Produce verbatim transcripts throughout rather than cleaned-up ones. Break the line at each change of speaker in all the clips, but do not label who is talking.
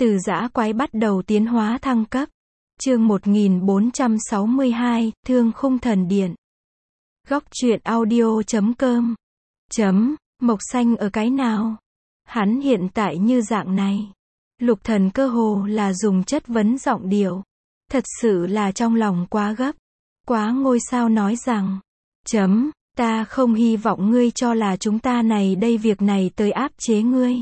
Từ dã quái bắt đầu tiến hóa thăng cấp. Chương một nghìn bốn trăm sáu mươi hai, Thương khung thần điện. Góc truyện audio chấm com. Chấm, Mộc Xanh ở cái nào? Hắn hiện tại như dạng này. Lục Thần cơ hồ là dùng chất vấn giọng điệu. Thật sự là trong lòng quá gấp. Quá ngôi sao nói rằng. Chấm, ta không hy vọng ngươi cho là chúng ta này đây việc này tới áp chế ngươi.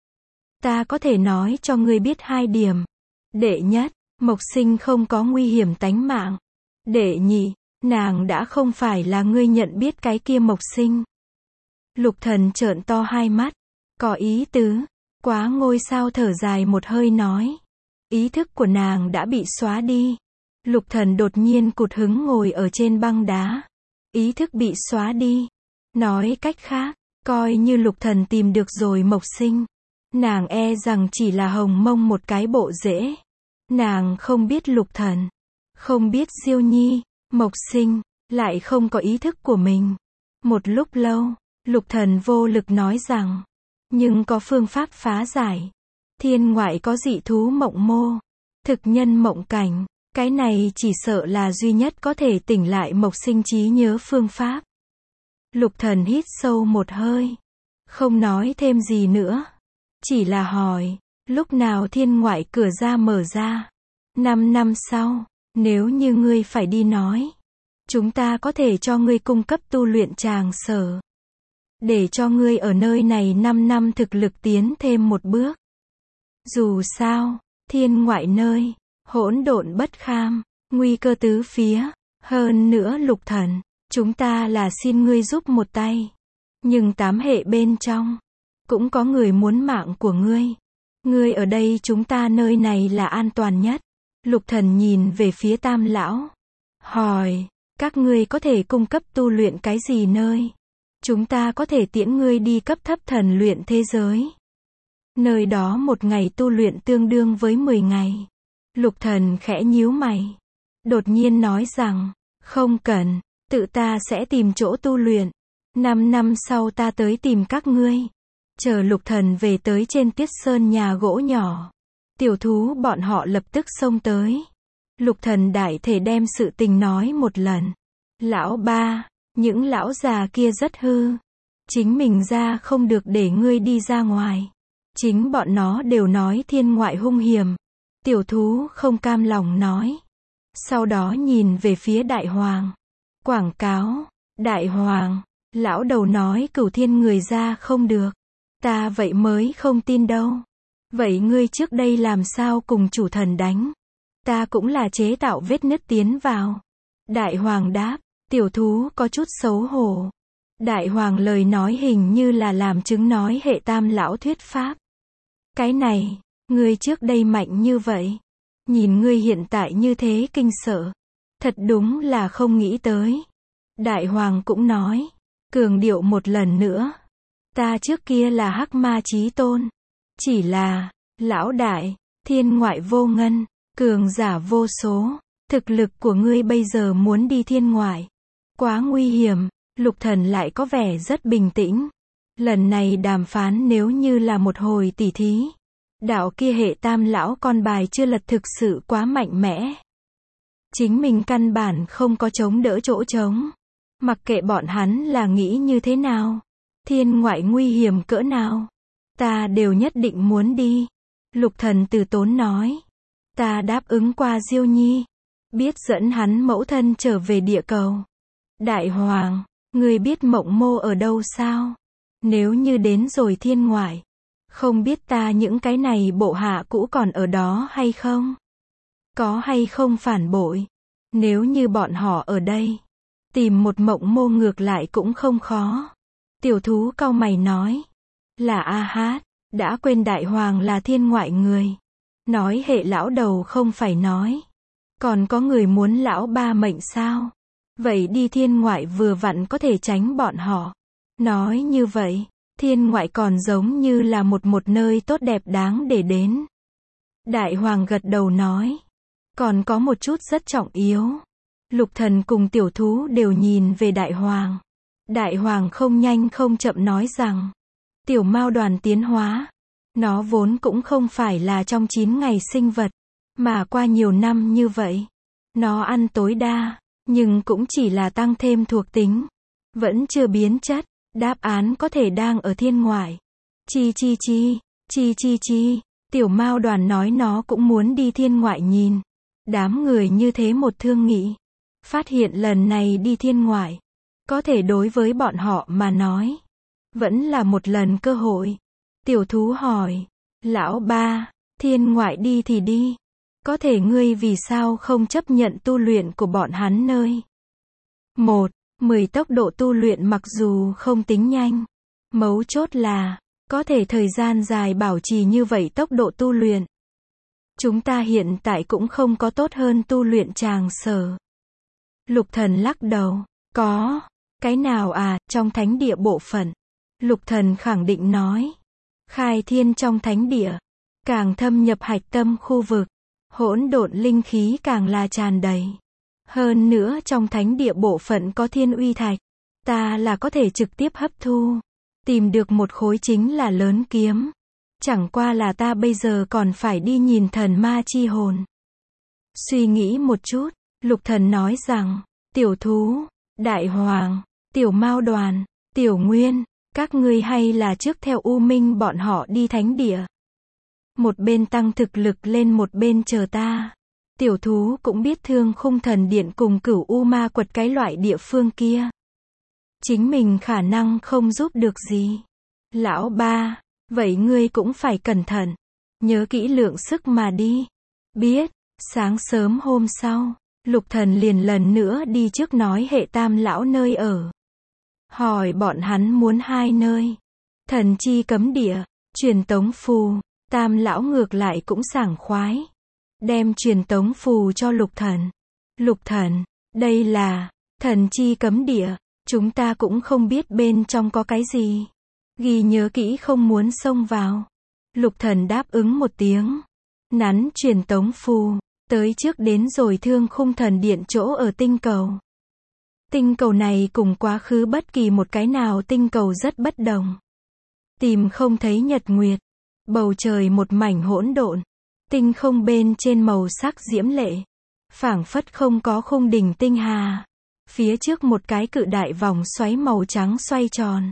Ta có thể nói cho ngươi biết hai điểm. Đệ nhất, Mộc Sinh không có nguy hiểm tánh mạng. Đệ nhị, nàng đã không phải là ngươi nhận biết cái kia Mộc Sinh. Lục Thần trợn to hai mắt. Có ý tứ. Quá ngôi sao thở dài một hơi nói. Ý thức của nàng đã bị xóa đi. Lục Thần đột nhiên cụt hứng ngồi ở trên băng đá. Ý thức bị xóa đi. Nói cách khác, coi như Lục Thần tìm được rồi Mộc Sinh. Nàng e rằng chỉ là hồng mông một cái bộ rễ. Nàng không biết Lục Thần. Không biết Diêu Nhi, Mộc Sinh, lại không có ý thức của mình. Một lúc lâu, Lục Thần vô lực nói rằng. Nhưng có phương pháp phá giải. Thiên ngoại có dị thú mộng mô. Thực nhân mộng cảnh. Cái này chỉ sợ là duy nhất có thể tỉnh lại Mộc Sinh trí nhớ phương pháp. Lục Thần hít sâu một hơi. Không nói thêm gì nữa. Chỉ là hỏi, lúc nào thiên ngoại cửa ra mở ra? Năm năm sau, nếu như ngươi phải đi nói, chúng ta có thể cho ngươi cung cấp tu luyện tràng sở. Để cho ngươi ở nơi này năm năm thực lực tiến thêm một bước. Dù sao, thiên ngoại nơi, hỗn độn bất kham, nguy cơ tứ phía, hơn nữa Lục Thần, chúng ta là xin ngươi giúp một tay. Nhưng tám hệ bên trong, cũng có người muốn mạng của ngươi. Ngươi ở đây chúng ta nơi này là an toàn nhất. Lục Thần nhìn về phía Tam lão. Hỏi, các ngươi có thể cung cấp tu luyện cái gì nơi? Chúng ta có thể tiễn ngươi đi cấp thấp thần luyện thế giới. Nơi đó một ngày tu luyện tương đương với mười ngày. Lục Thần khẽ nhíu mày. Đột nhiên nói rằng, không cần, tự ta sẽ tìm chỗ tu luyện. Năm năm sau ta tới tìm các ngươi. Chờ Lục Thần về tới trên Tuyết Sơn nhà gỗ nhỏ. Tiểu thú bọn họ lập tức xông tới. Lục Thần đại thể đem sự tình nói một lần. Lão ba, những lão già kia rất hư. Chính mình ra không được để ngươi đi ra ngoài. Chính bọn nó đều nói thiên ngoại hung hiểm. Tiểu thú không cam lòng nói. Sau đó nhìn về phía Đại Hoàng. Quảng cáo, Đại Hoàng, lão đầu nói cửu thiên người ra không được. Ta vậy mới không tin đâu. Vậy ngươi trước đây làm sao cùng chủ thần đánh? Ta cũng là chế tạo vết nứt tiến vào. Đại Hoàng đáp, tiểu thú có chút xấu hổ. Đại Hoàng lời nói hình như là làm chứng nói hệ Tam lão thuyết pháp. Cái này, ngươi trước đây mạnh như vậy. Nhìn ngươi hiện tại như thế kinh sợ. Thật đúng là không nghĩ tới. Đại Hoàng cũng nói, cường điệu một lần nữa. Ta trước kia là Hắc Ma Chí Tôn. Chỉ là, lão đại, thiên ngoại vô ngân, cường giả vô số. Thực lực của ngươi bây giờ muốn đi thiên ngoại. Quá nguy hiểm. Lục Thần lại có vẻ rất bình tĩnh. Lần này đàm phán nếu như là một hồi tỉ thí. Đạo kia hệ Tam lão con bài chưa lật thực sự quá mạnh mẽ. Chính mình căn bản không có chống đỡ chỗ trống. Mặc kệ bọn hắn là nghĩ như thế nào. Thiên ngoại nguy hiểm cỡ nào. Ta đều nhất định muốn đi. Lục Thần từ tốn nói. Ta đáp ứng qua Diêu Nhi. Biết dẫn hắn mẫu thân trở về địa cầu. Đại Hoàng, ngươi biết mộng mô ở đâu sao? Nếu như đến rồi thiên ngoại. Không biết ta những cái này bộ hạ cũ còn ở đó hay không? Có hay không phản bội? Nếu như bọn họ ở đây. Tìm một mộng mô ngược lại cũng không khó. Tiểu thú cau mày nói. Là A Hát, đã quên Đại Hoàng là thiên ngoại người. Nói hệ lão đầu không phải nói. Còn có người muốn lão ba mệnh sao? Vậy đi thiên ngoại vừa vặn có thể tránh bọn họ. Nói như vậy, thiên ngoại còn giống như là một một nơi tốt đẹp đáng để đến. Đại Hoàng gật đầu nói. Còn có một chút rất trọng yếu. Lục Thần cùng tiểu thú đều nhìn về Đại Hoàng. Đại Hoàng không nhanh không chậm nói rằng. Tiểu Mao đoàn tiến hóa. Nó vốn cũng không phải là trong chín ngày sinh vật, mà qua nhiều năm như vậy, nó ăn tối đa, nhưng cũng chỉ là tăng thêm thuộc tính, vẫn chưa biến chất. Đáp án có thể đang ở thiên ngoại. Chi chi chi, chi chi chi, Tiểu Mao Đoàn nói nó cũng muốn đi thiên ngoại nhìn. Đám người như thế một thương nghị, phát hiện lần này đi thiên ngoại, có thể đối với bọn họ mà nói, vẫn là một lần cơ hội. Tiểu thú hỏi, lão ba, thiên ngoại đi thì đi, có thể ngươi vì sao không chấp nhận tu luyện của bọn hắn nơi? Một, mười tốc độ tu luyện mặc dù không tính nhanh, mấu chốt là, có thể thời gian dài bảo trì như vậy tốc độ tu luyện. Chúng ta hiện tại cũng không có tốt hơn tu luyện tràng sở. Lục Thần lắc đầu, có, cái nào à, trong thánh địa bộ phận. Lục Thần khẳng định nói, khai thiên trong thánh địa, càng thâm nhập hạch tâm khu vực, hỗn độn linh khí càng là tràn đầy. Hơn nữa trong thánh địa bộ phận có thiên uy thạch, ta là có thể trực tiếp hấp thu, tìm được một khối chính là lớn kiếm. Chẳng qua là ta bây giờ còn phải đi nhìn thần ma chi hồn. Suy nghĩ một chút, Lục Thần nói rằng, tiểu thú, đại hoàng, tiểu Mao Đoàn, tiểu Nguyên, các ngươi hay là trước theo U Minh bọn họ đi thánh địa. Một bên tăng thực lực lên một bên chờ ta. Tiểu thú cũng biết Thương Khung Thần Điện cùng Cửu U Ma Quật cái loại địa phương kia. Chính mình khả năng không giúp được gì. Lão ba, vậy ngươi cũng phải cẩn thận. Nhớ kỹ lượng sức mà đi. Biết, sáng sớm hôm sau, Lục Thần liền lần nữa đi trước nói hệ Tam lão nơi ở. Hỏi bọn hắn muốn hai nơi. Thần chi cấm địa, truyền tống phù. Tam lão ngược lại cũng sảng khoái. Đem truyền tống phù cho Lục Thần. Lục Thần, đây là thần chi cấm địa, chúng ta cũng không biết bên trong có cái gì. Ghi nhớ kỹ không muốn xông vào. Lục Thần đáp ứng một tiếng. Nắn truyền tống phù, tới trước đến rồi Thương Khung Thần Điện chỗ ở tinh cầu. Tinh cầu này cùng quá khứ bất kỳ một cái nào tinh cầu rất bất đồng. Tìm không thấy nhật nguyệt, bầu trời một mảnh hỗn độn. Tinh không bên trên màu sắc diễm lệ, phảng phất không có khung đỉnh tinh hà. Phía trước một cái cự đại vòng xoáy màu trắng xoay tròn,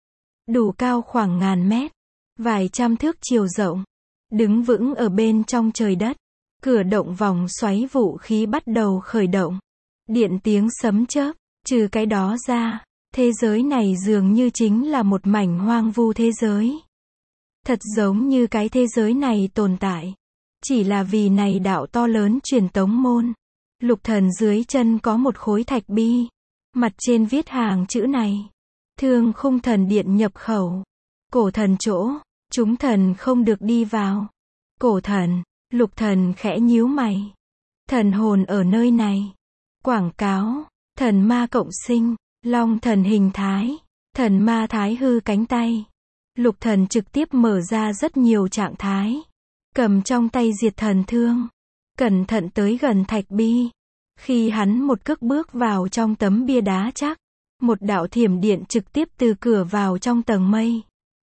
đủ cao khoảng ngàn mét, vài trăm thước chiều rộng, đứng vững ở bên trong trời đất. Cửa động vòng xoáy vũ khí bắt đầu khởi động, điện tiếng sấm chớp. Trừ cái đó ra, thế giới này dường như chính là một mảnh hoang vu thế giới. Thật giống như cái thế giới này tồn tại chỉ là vì này đạo to lớn truyền tống môn. Lục Thần dưới chân có một khối thạch bi, mặt trên viết hàng chữ này: Thương Khung Thần Điện nhập khẩu. Cổ thần chỗ, chúng thần không được đi vào. Cổ thần, Lục Thần khẽ nhíu mày. Thần hồn ở nơi này. Quảng cáo, thần ma cộng sinh, long thần hình thái, thần ma thái hư cánh tay. Lục Thần trực tiếp mở ra rất nhiều trạng thái. Cầm trong tay diệt thần thương, cẩn thận tới gần thạch bi. Khi hắn một cước bước vào trong tấm bia đá chắc, một đạo thiểm điện trực tiếp từ cửa vào trong tầng mây,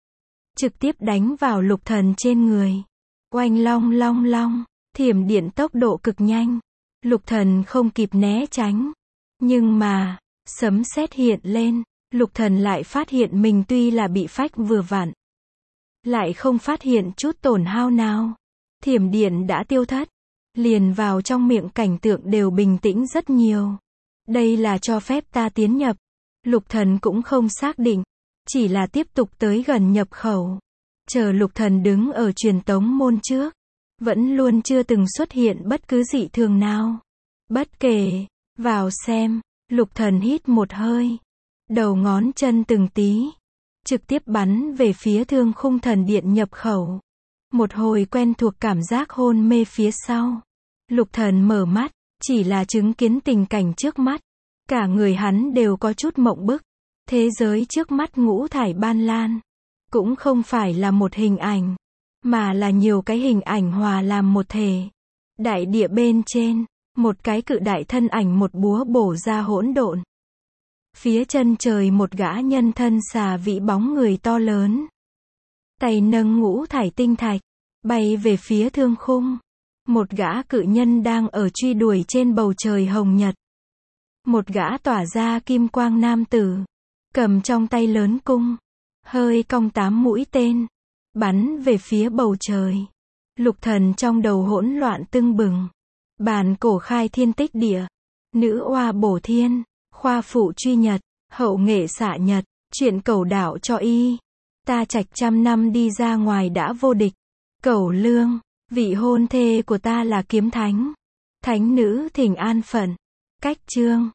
trực tiếp đánh vào Lục Thần trên người. Oanh long long long, thiểm điện tốc độ cực nhanh. Lục Thần không kịp né tránh. Nhưng mà, sấm sét hiện lên, Lục Thần lại phát hiện mình tuy là bị phách vừa vặn, lại không phát hiện chút tổn hao nào. Thiểm điện đã tiêu thất, liền vào trong miệng cảnh tượng đều bình tĩnh rất nhiều. Đây là cho phép ta tiến nhập. Lục Thần cũng không xác định, chỉ là tiếp tục tới gần nhập khẩu. Chờ Lục Thần đứng ở truyền tống môn trước, vẫn luôn chưa từng xuất hiện bất cứ dị thường nào. Bất kể, vào xem. Lục Thần hít một hơi, đầu ngón chân từng tí, trực tiếp bắn về phía Thương Khung Thần Điện nhập khẩu. Một hồi quen thuộc cảm giác hôn mê phía sau. Lục Thần mở mắt, chỉ là chứng kiến tình cảnh trước mắt. Cả người hắn đều có chút mộng bức. Thế giới trước mắt ngũ thải ban lan, cũng không phải là một hình ảnh, mà là nhiều cái hình ảnh hòa làm một thể. Đại địa bên trên, một cái cự đại thân ảnh một búa bổ ra hỗn độn. Phía chân trời một gã nhân thân xà vĩ bóng người to lớn. tay nâng ngũ thải tinh thạch, bay về phía thương khung. Một gã cự nhân đang ở truy đuổi trên bầu trời hồng nhật. Một gã tỏa ra kim quang nam tử, cầm trong tay lớn cung, hơi cong tám mũi tên, bắn về phía bầu trời. Lục thần trong đầu hỗn loạn tưng bừng. Bàn cổ khai thiên tích địa, nữ oa bổ thiên, khoa phụ truy nhật, hậu nghệ xạ nhật, chuyện cẩu đạo cho y. Ta trạch trăm năm đi ra ngoài đã vô địch. Cẩu lương, vị hôn thê của ta là kiếm thánh. Thánh nữ thỉnh an phận. Cách chương